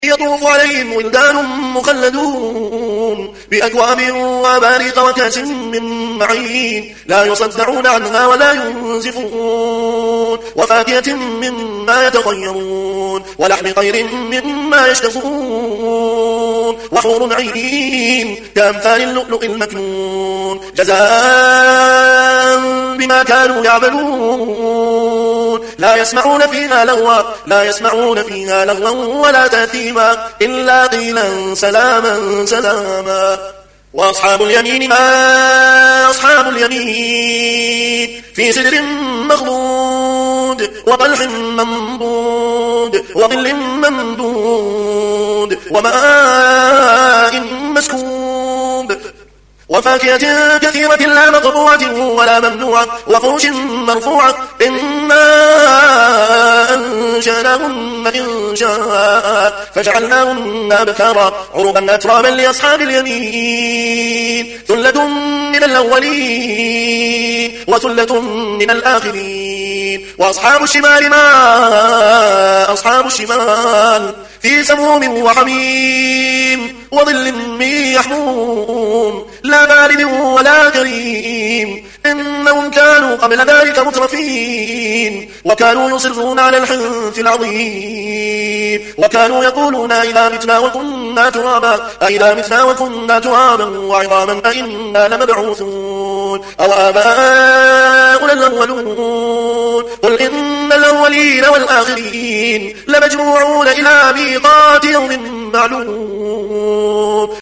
يطوف عليهم ولدان مخلدون بأكواب وأباريق وكأس من معين لا يصدعون عنها ولا ينزفون وفاكهة مما يتخيرون ولحم طير مما يشتهون وحور عين كأمثال اللؤلؤ المكنون جزاء بما كانوا يعملون لا يسمعون فيها لغوا ولا تأثيما إلا قيلا سلاما سلاما وأصحاب اليمين ما أصحاب اليمين في سدر مخضود وطلح منضود وظل ممدود وماء مسكوب وفاكهة كثيرة لا مقطوعة ولا ممنوعة وفرش مرفوعة إنا أنشأناهن إنشاء فجعلناهن أبكارا عربا أترابا لأصحاب اليمين ثلة من الأولين وثلة من الآخرين وأصحاب الشمال ما أصحاب الشمال في سموم وحميم وظل من يحموم لا بارد ولا كريم إنهم كانوا قبل ذلك مترفين وكانوا يصرون على الحنث العظيم وكانوا يقولون إذا متنا وكنا ترابا وعظاما أئنا لمبعوثون أو آباؤنا الأولون قل إن الأولين والآخرين لمجموعون إلى ميقات يوم معلوم